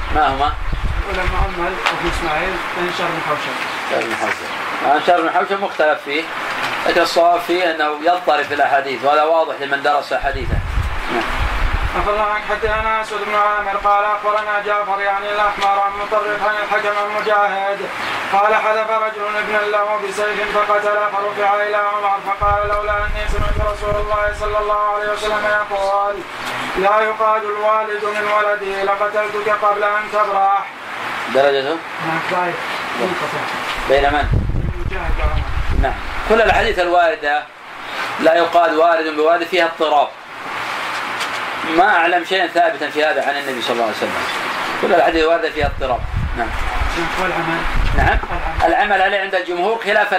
ما هما؟ ولما عمل أبو إسماعيل بن شهر بن حوشب. شهر بن حوشب مختلف فيه، لكن الصواب فيه أنه يضطرب في الأحاديث، وهذا واضح لمن درس حديثه. أخبرنا عنك حدثنا أسود بن عامر قال أخبرنا جعفر يعني الأحمر عن مطرف عن الحكم عن مجاهد قال حذف رجل ابنا له بسيف فقتله فرفع إلى عمر فقال لولا أني سمعت رسول الله صلى الله عليه وسلم يقول لا يقاد الوالد من ولده لقتلتك قبل أن تبرح. درجته؟ بين من؟ مجاهد. نعم. كل الحديث الواردة لا يقاد والد بوالد فيها اضطراب، ما أعلم شيئا ثابتا في هذا عن النبي صلى الله عليه وسلم. كل الحديث الواردة فيها اضطراب. نعم. والعمل. نعم. العمل عليه عند الجمهور خلافا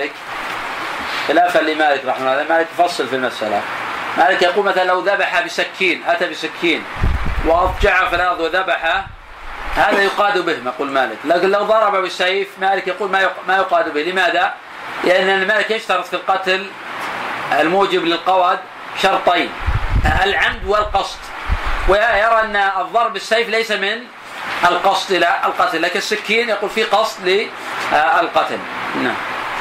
لمالك رحمه الله. مالك يفصل في المسألة. مالك يقول مثلا لو ذبح بسكين، أتى بسكين وأضجعه في الأرض وذبحه، هذا يقاد به يقول مالك. لكن لو ضرب بالسيف مالك يقول ما يقاد به. لماذا؟ لأن مالك يشترط في القتل الموجب للقود شرطين: العمد والقصد، ويرى أن الضرب بالسيف ليس من القصد إلى القتل، لكن السكين يقول في قصد للقتل. نعم.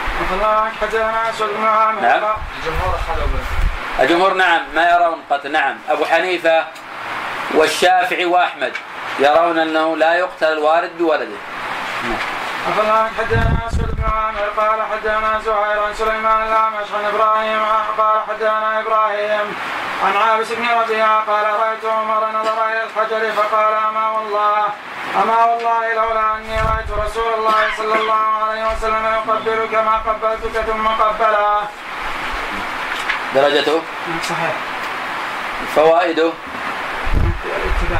نعم. الجمهور نعم ما يرون قتل. نعم. أبو حنيفة والشافعي وأحمد يرون أنه لا يقتل الوالد بولده. نعم. حدثنا أسود بن عامر قال حدثنا زهير عن سليمان الأعمش عن إبراهيم قال حدثنا إبراهيم عن عابس بن ربيعة قال رأيت عمر نظر إلى الحجر فقال أما والله لولا أني رأيت رسول الله صلى الله عليه وسلم يقبلك ما قبلتك ثم قبله. درجته؟ صحيح. فوائده؟ الاتباع.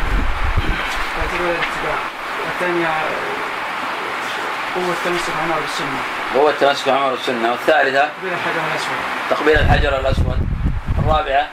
الثانية قوة التمسك عمر بالسنة. والثالثة تقبيل الحجر الأسود. الرابعة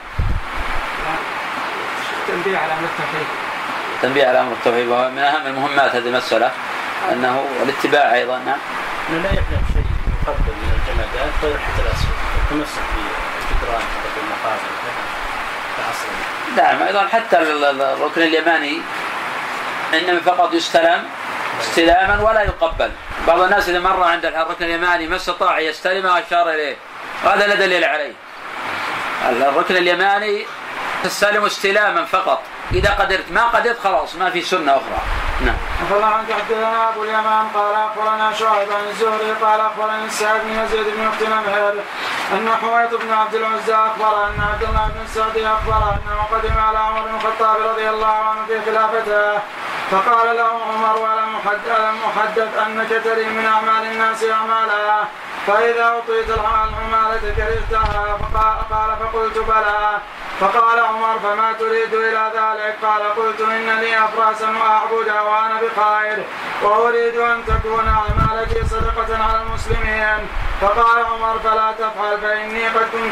تنبيه على أمر التوحيد، وهو من أهم المهمات هذه المسألة أنه الاتباع أيضا. نعم. أنه لا يقدم شيء يقبل من الجمادات غير الحجر الأسود، التمسك بالجدران حتى المقابر كأصل. نعم. أيضا حتى الركن اليماني إنما فقط يستلم استلاما ولا يقبل. بعض الناس إذا مر عند الركن اليماني ما استطاع يستلمه وأشار إليه، وهذا لا دليل عليه. الركن اليماني تستلم استلاما فقط، إذا قدرت، ما قدرت خلاص ما في سنة أخرى. نعم. أخبرنا عنك حدثنا أبو اليمان قال أخبرنا شعيب عن الزهري قال أخبرني السعد بن يزيد بن أخت نمهر أن حويط بن عبد العزى أخبر أن عبد الله بن السعد أخبر أنه قدم على عمر بن الخطاب رضي الله عنه في خلافته فقال له عمر ألم أحدث أنك تري من أعمال الناس أعمالا فإذا أعطيت العمالة كرهتها؟ قال فقلت بلى. فقال عمر فما تريد إلى ذلك؟ قال قلت إن لي أفراسا وأعبدها وأنا بخير وأريد أن تكون أعمالتي صدقة على المسلمين. فقال عمر فلا تفعل فإني قد كنت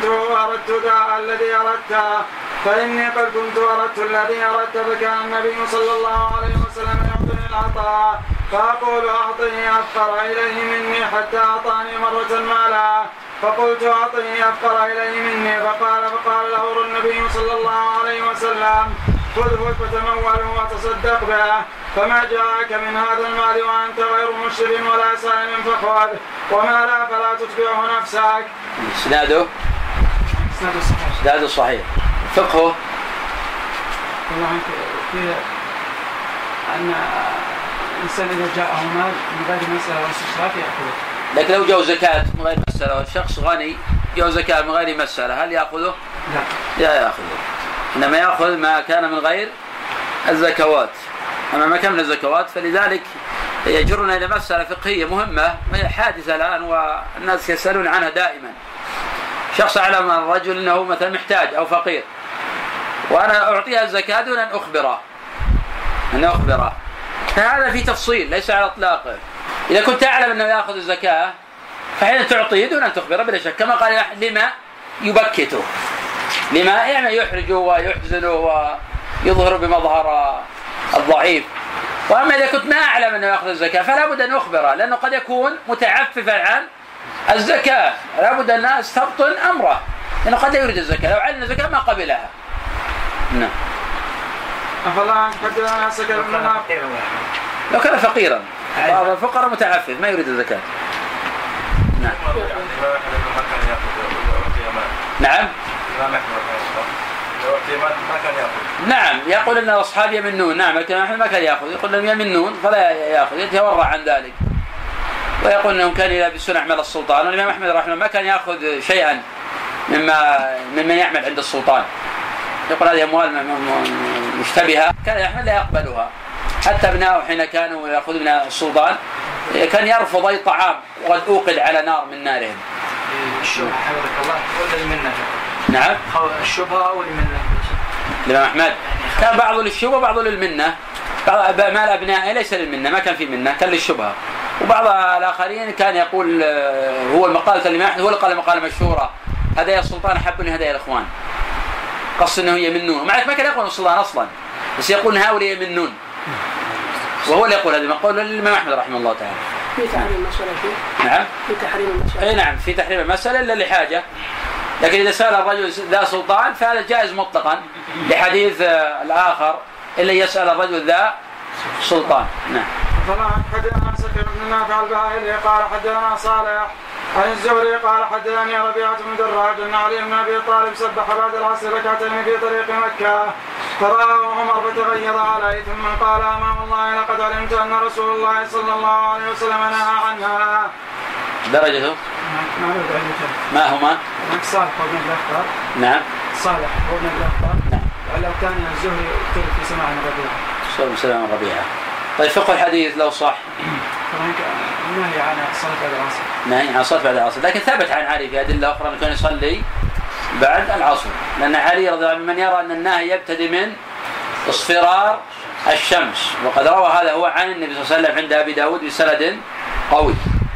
أردت الذي أردت فكان النبي صلى الله عليه وسلم يعطيني العطاء فأقول أعطني أفقر إليه مني حتى أعطاني مرة مالا فقلت أعطني أفقر إليه مني فقال له النبي صلى الله عليه وسلم خذه فتموله وتصدق به فما جاءك من هذا المال وأنت غير مشرب ولا سائم فخذ وما لا فلا تتبعه نفسك. اسناده صحيح. فقهه والله في أن الإنسان إذا جاءه مال من غير مسألة واستشراف يأخذه. لكن لو جاء زكاة من غير مسألة والشخص غني جاء زكاة من غير مسألة هل يأخذه؟ لا يأخذه، إنما يأخذ ما كان من غير الزكوات. أما ما كان من الزكوات فلذلك يجرنا إلى مسألة فقهية مهمة وهي حادثة الآن والناس يسألون عنها دائما. شخص علم الرجل أنه مثلا محتاج أو فقير وأنا أعطيها الزكاة دون أن أخبره، فهذا في تفصيل ليس على إطلاقه. إذا كنت أعلم أنه يأخذ الزكاة فحين تعطيه دون أن تخبره بلا شك، كما قال لما يبكته، لما يعني يحرجه ويحزنه ويظهر بمظهر الضعيف. وأما إذا كنت ما أعلم أنه يأخذ الزكاة فلا بد أن أخبره، لأنه قد يكون متعففا عن الزكاة، لا بد أن أستبطن أمره، لأنه قد يريد الزكاة، لو علم الزكاة ما قبلها. نعم. أفلا حدثنا سكر بن نافع. لو كان فقيرا، بعض الفقراء متعفف ما يريد الزكاة. نعم. نعم. نعم يقول ان الاصحاب يمنون. نعم الامام احمد ما كان ياخذ، يقول انهم يمنون فلا ياخذ، يتورع عن ذلك، ويقول انهم كانوا يلبسون اعمال السلطان. والامام احمد رحمه الله ما كان ياخذ شيئا ممن يعمل عند السلطان، يقول هذه اموال مشتبهه كان احمد لا يقبلها. حتى ابنائه حين كانوا ياخذون من السلطان كان يرفض اي طعام وقد اوقد على نار من نارهم. الشبهه حفظك الله ولا المنه؟ نعم الشبهه او المنه؟ الامام احمد كان بعضه للشبهه وبعضه للمنه. بعض مال ابنائه ليس للمنه، ما كان في منه، كان للشبهه. وبعض الاخرين كان يقول هو المقاله الامام احمد هو اللي قال مقاله مشهوره: هدايا السلطان احب هدايا الاخوان. قصد انه يمنون، ومع ذلك ما كان يقول السلطان اصلا، بس يقول هؤلاء يمنون، وهو اللي يقول هذا المقول للامام احمد رحمه الله تعالى. في تحريم المسألة فيه؟ نعم في تحريم المسألة. اي نعم في تحريم المسألة الا لحاجة، لكن اذا سأل الرجل ذا سلطان فهذا جائز مطلقا لحديث الاخر الا يسأل الرجل ذا سلطان. نعم. فلا حدثنا سكر بن نافع الباهلي قال حدثنا صالح عن الزهري قال حدثني ربيعة بن دراج ان علي بن ابي طالب سبح بعد العصر ركعتين في طريق مكة، فرآه عمر فتغيظ عليه ثم قال: امام الله لقد علمت ان رسول الله صلى الله عليه وسلم نهى عنها. درجته ما هما؟ صالح وابن الاخطر. نعم صالح وابن الاخطر. نعم. ولو كان الزهري اختلف في سماع الربيعة. صلى الله عليه وسلم. طيب فقه الحديث لو صح نهي عن الصلاة بعد العصر. نهي عن الصلاة بعد العصر، لكن ثبت عن علي في أدلة أخرى أنه كان يصلي بعد العصر، لأن علي رضي الله عنه من يرى أن النهي يبتدئ من اصفرار الشمس، وقد روى هذا هو عن النبي صلى الله عليه وسلم عند أبي داود بسند قوي.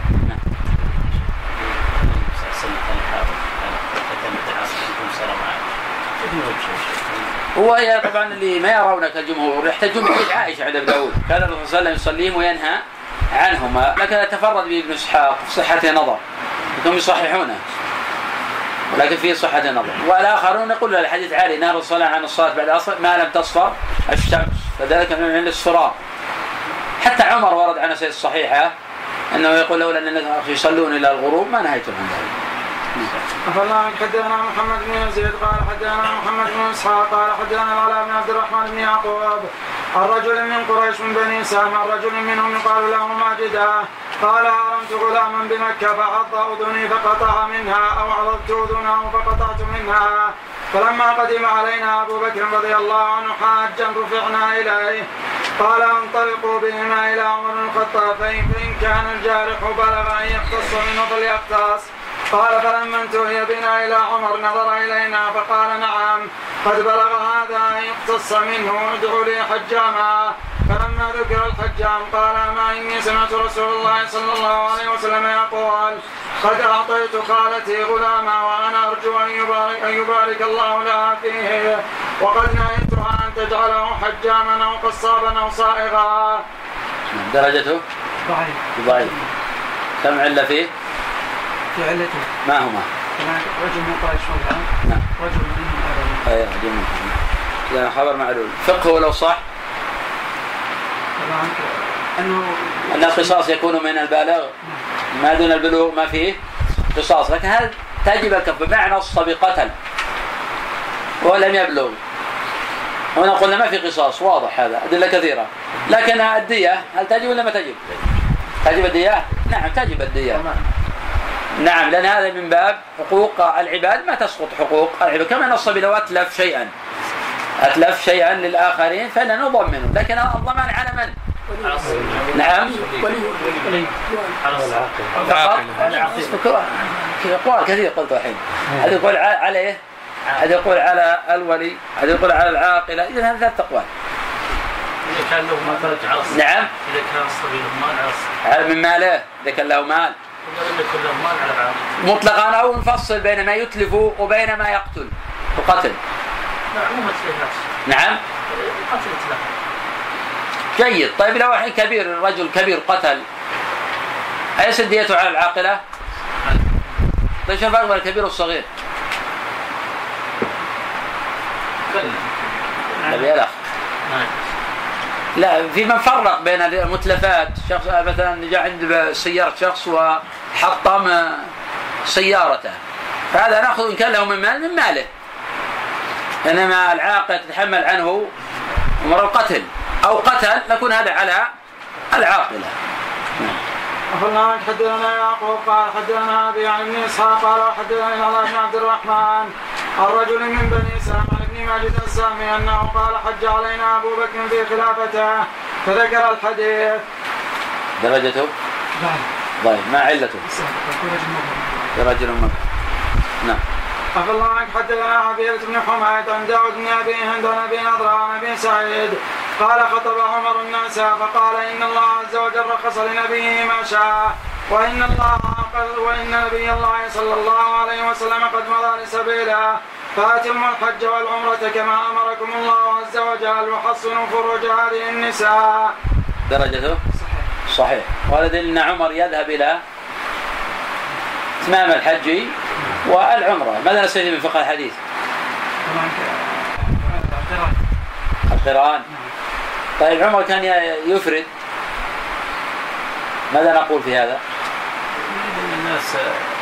هو طبعا اللي ما يرونه كالجمهور يحتاجون بحديث عائشة عند أبي داود، كان الرسول صلى الله عليه وسلم يصليهم وينهى عنهما، لكن تفرد به ابن إسحاق في صحة نظر، هم يصححونه ولكن فيه صحة نظر. والآخرون يقول الحديث عالي نهى الصلاة عن الصلاة بعد العصر ما لم تصفر الشمس، فذلك من الاصفرار. حتى عمر ورد عن سيد الصحيحة أنه يقول لولا أن الناس يصلون إلى الغروب ما نهيتم عن ذلك. أفلا حدثنا محمد بن يزيد قال حدثنا محمد بن إسحاق قال حدثنا العلاء بن عبد الرحمن بن يعقوب الرجل من قريش من بني سام الرجل منهم يقال له ماجدا قال: أرمت غلاما بمكة فعض أذني فقطع منها أو عضبت أذنه فقطعت منها، فلما قدم علينا أبو بكر رضي الله عنه حاجا رفعنا إليه قال: انطلقوا بهما إلى عمر بن الخطاب فإن كان الجارح بلغ أن يقتص منه فليقتص. قال: فلما انتهي بنا إلى عمر نظر إلينا فقال: نعم قد بلغ هذا أن يقتص منه، ادعوا لي حجاما. فلما ذكر الحجام قال: ما إني سمعت رسول الله صلى الله عليه وسلم يقول: قد أعطيت خالتي غلاما وأنا أرجو أن يبارك الله لها فيه، وقد نهيتها أن تجعله حجاما أو قصابا أو صائغا. درجته ضعيف. كم علة فيه؟ في علته ما هما؟ رجل من قريش والآن. نعم. رجل منهم أبدا. أي رجل منهم. لأن خبر معلول. فقه لو صح؟ أن القصاص يكون من البالغ ما دون البلوغ ما فيه قصاص، لكن هل تجب الكف بمعنى الصبي قتل ولم يبلغ؟ هنا قلنا ما في قصاص واضح، هذا أدلة كثيرة، لكن الدية هل تجب ولا ما تجب؟ تجب الدية؟ نعم تجب الدية. نعم لأن هذا من باب حقوق العباد ما تسقط حقوق العباد، كما أن الصبي لو أتلف شيئا للآخرين فإننا نضمنه، لكن الضمان على من؟ نعم أقوال كثير قلت الحين، هذا يقول عليه، هذا يقول على الولي، هذا يقول على العاقلة، إذن هذا ثلاث أقوال. إذا كان له مال فرج عصر. نعم. إذا كان الصبي له مال عصر. على من ماله، إذا كان له مال. مطلقا أو نفصل بين ما يتلف وبين ما يقتل وقتل. نعم. جيد. طيب لو الحين كبير، الرجل كبير قتل، أيس ديته على العاقلة؟ طيب شو الفرق بين الكبير والصغير؟ نبي الأخ. لا، في من فرق بين المتلفات، شخص مثلا جاء عند سيارة شخص وحطم سيارته، فهذا نأخذ إن كان له من مال من ماله، إنما العاقل تتحمل عنه أمر القتل أو قتل نكون هذا على العاقلة. أخبرنا حدثنا يعقوب قال حدثنا أبي عن ابن إسحاق قال حدثني الله بن عبد الرحمن الرجل من بني سلمة عن ابن ماجد السامي أنه قال حج علينا أبو بكر في خلافته فذكر الحديث. درجته؟ ضعيف. ما علته؟ رجل مبهم. نعم. أخبر الله عنك حدثنا عبيدة بن حميد عن داود بن أبي هند عن أبي نضرة عن أبي سعيد قال خطب عمر الناس فقال إن الله عز وجل رخص لنبيه ما شاء وإن نبي الله صلى الله عليه وسلم قد مضى لسبيله فأتموا الحج والعمرة كما أمركم الله عز وجل وحصنوا فروج هذه النساء. درجته؟ صحيح. ولد أن عمر يذهب إلى إتمام الحج والعمرة. ماذا نستفيد من فقه الحديث؟ القران. طيب عمر كان يفرد، ماذا نقول في هذا؟ الناس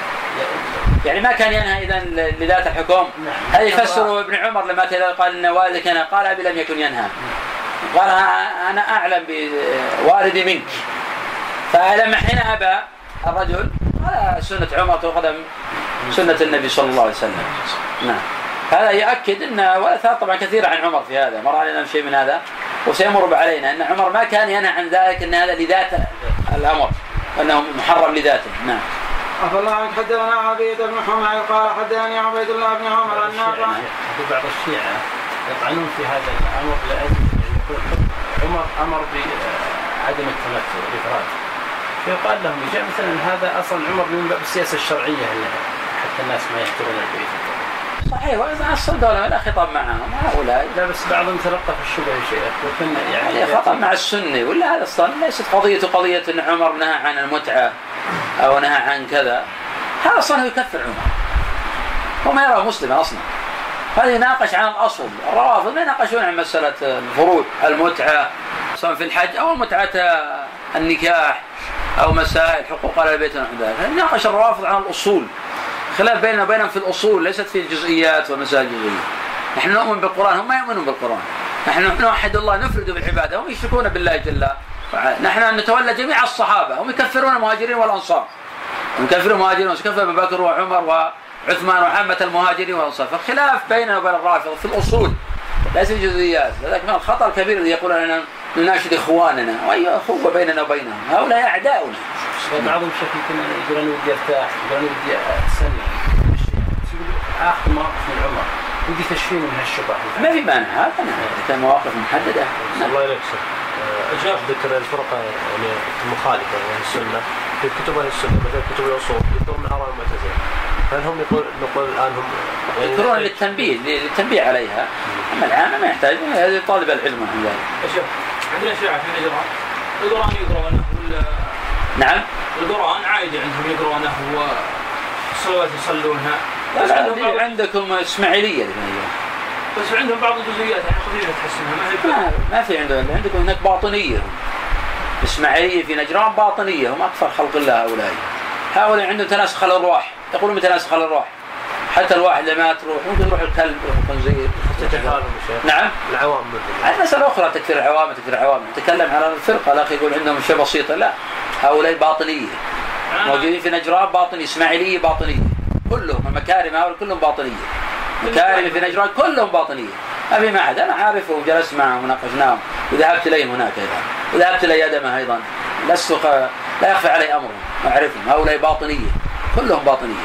يعني ما كان ينهى إذن لذات الحكم. هذا يفسره ابن عمر لما قال إن والدك أنا قال أبي لم يكن ينهى، قال أنا أعلم بوالدي منك، فلما حين أبى الرجل هذا سنة عمر تقدم سنة النبي صلى الله عليه وسلم. نعم. هذا يؤكد أن والأثار طبعا كثيرة عن عمر في هذا، مر علينا شيء من هذا وسيمر علينا أن عمر ما كان ينهى عن ذلك، أن هذا لذات الأمر أنه محرم لذاته. نعم. أفلا عنك حدثنا عبيد بن حميد قال حدثني عبيد الله بن عمر النافع. بعض الشيعة يطعنون في هذا الأمر لأجل عمر أمر بعدم التمتع الإفراد، فيقال لهم يجي مثلا هذا أصلا عمر من باب السياسة الشرعية حتى الناس ما يحترون البيت. صحيح. وإذا أصل الدولة لا خطاب معهم هؤلاء، لا بس بعضهم تلقى في الشبه شيء وكنا يعني خطاب مع السنة، ولا هذا أصلا ليست قضية أن عمر نهى عن المتعة أو نهى عن كذا، هذا أصلا يكفر عمر، هو ما يراه مسلما أصلا. هذا يناقش عن الأصل. الروافض ما يناقشون عن مسألة الفروض، المتعة سواء في الحج أو متعة النكاح أو مسائل حقوق على البيت ونحو ذلك. يناقش الروافض عن الأصول، خلاف بيننا وبينهم في الأصول، ليست في الجزئيات والمسائل الجزئية. نحن نؤمن بالقرآن، هم ما يؤمنون بالقرآن. نحن نوحد الله، نفرد بالعبادة، هم يشركون بالله جل وعلا. نحن نتولى جميع الصحابة، هم يكفرون المهاجرين والأنصار، يكفرون المهاجرين ويكفر أبو بكر وعمر وعثمان وعامة المهاجرين والأنصار. فالخلاف بيننا وبين الرافضة في الأصول ليس في الجزئيات. لذلك من الخطأ الكبير الذي يقول أننا نناشد إخواننا، وأي أخوة بيننا وبينهم، هؤلاء أعداؤنا. بعضهم شكل كنا يقولون ودي ارتاح، يقولون ودي أتسنى، آخذ مواقف من عمر ودي تشفيه من هالشبه. ما في مانع، هذا كان مواقف محددة. الله يليك جاء ذكر الفرقة يعني المخالفة يعني السنة في كتب أهل السنة مثل كتب الأصول يذكرون آراء المعتزلة، هل هم نقول الآن هم يعني يذكرون للتنبيه عليها، أما العامة ما يحتاج، هذا طالب العلم عن ذلك. شوف عندنا شيعة في نجران القرآن يقرونه ولا نعم القرآن عادي عندهم يقرونه والصلوات يصلونها. لا عندكم إسماعيلية بس عندهم بعض الجزئيات يعني خفيفة تحسنها ما في عندكم هناك باطنية. إسماعيلية في نجران باطنية، هم أكثر خلق الله هؤلاء عندهم تناسخ الأرواح، يقولون بتناسخ الأرواح، حتى الواحد لما تروح ممكن يروح الكلب والخنزير. نعم العوام هذه مسألة أخرى، تكفير العوام نتكلم على الفرقة. الأخ يقول عندهم شيء بسيطة، لا هؤلاء باطنية موجودين في نجران باطنية، إسماعيلية باطنية كلهم، مكارم هؤلاء كلهم باطنية، مكارم في نجران كلهم باطنية، ما في أحد. أنا عارفه وجلست معهم وناقشناهم وذهبت إليهم هناك أيضا، وذهبت إلى يدمه أيضا، لا يخفى علي أمرهم، أعرفهم هؤلاء باطنية كلهم باطنية،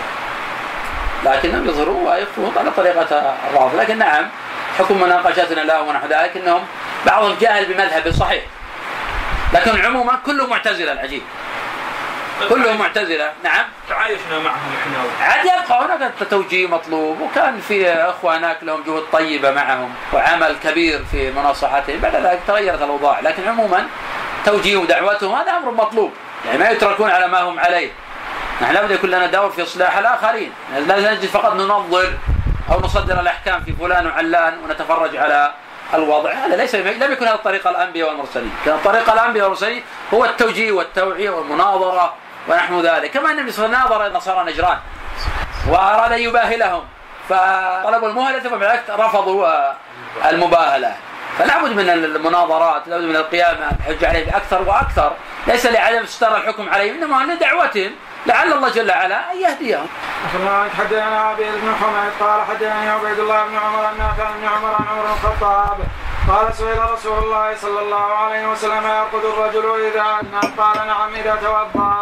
لكنهم يظهرون ويخفون على طريقة الرافض. لكن نعم حكم مناقشتنا لهم ونحو ذلك أنهم بعضهم جاهل بمذهب صحيح، لكن عموما كله معتزلة. العجيب كله معتزلة. نعم تعايشنا معهم احنا عاد يبقى هناك توجيه مطلوب، وكان في اخوة هناك لهم جهود طيبة معهم وعمل كبير في مناصحتهم، بعد ذلك تغيرت الاوضاع، لكن عموما توجيه ودعوتهم هذا امر مطلوب، يعني ما يتركون على ما هم عليه. نحن لابد يكون لنا دور في اصلاح الاخرين، لا نجد فقط ننظر او نصدر الاحكام في فلان وعلان ونتفرج على الوضع هذا ليس لم يكن هذا طريق الأنبياء والمرسلين. كان طريق الأنبياء والمرسلين هو التوجيه والتوعية والمناظرة ونحو ذلك. كما أن النبي صلى الله عليه وسلم ناظر النصارى نجران وأراد أن يباهلهم فطلبوا المهلة فبالعكس رفضوا المباهلة. فلا بد من المناظرات، لا بد من القيام بالحجة عليه بأكثر وأكثر، ليس لعدم استر الحكم عليهم إنما لدعوتهم لعل الله جل وعلا أن يهديهم. حدثنا عبيد بن حميد قال حدثني عبيد الله بن عمر أن نافع بن عمر عن عمر بن الخطاب قال سئل رسول الله صلى الله عليه وسلم يرقد الرجل إذا أذنب؟ قال نعم إذا توضأ.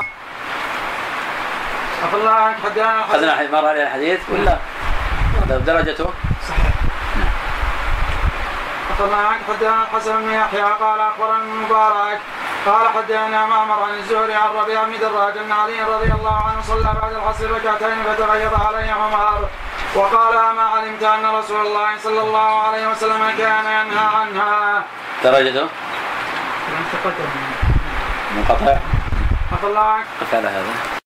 أخذنا مرة على الحديث ولا درجته؟ صحيح. حدثنا الحسن بن يحيى قال أخبرنا المبارك قال حدثنا معمر عن الزهري عن ربيع بن دراج أن علي رضي الله عنه صلى بعد العصر ركعتين فتغيظ عليه عمر وقال أما علمت أن رسول الله صلى الله عليه وسلم كان ينهى عنها. درجته؟ منقطع. قفل هذا.